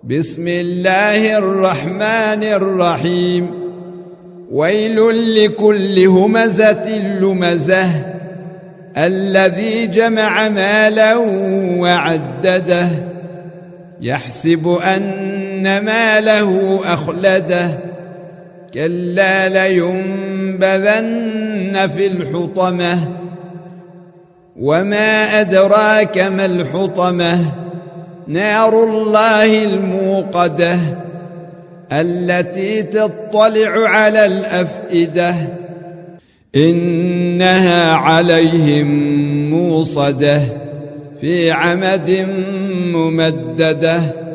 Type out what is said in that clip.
بسم الله الرحمن الرحيم ويل لكل همزة لمزة الذي جمع مالا وعدده يحسب أن ماله أخلده كلا لينبذن في الحطمة وما أدراك ما الحطمة نار الله الموقدة التي تطلع على الأفئدة إنها عليهم موصدة في عمد ممددة.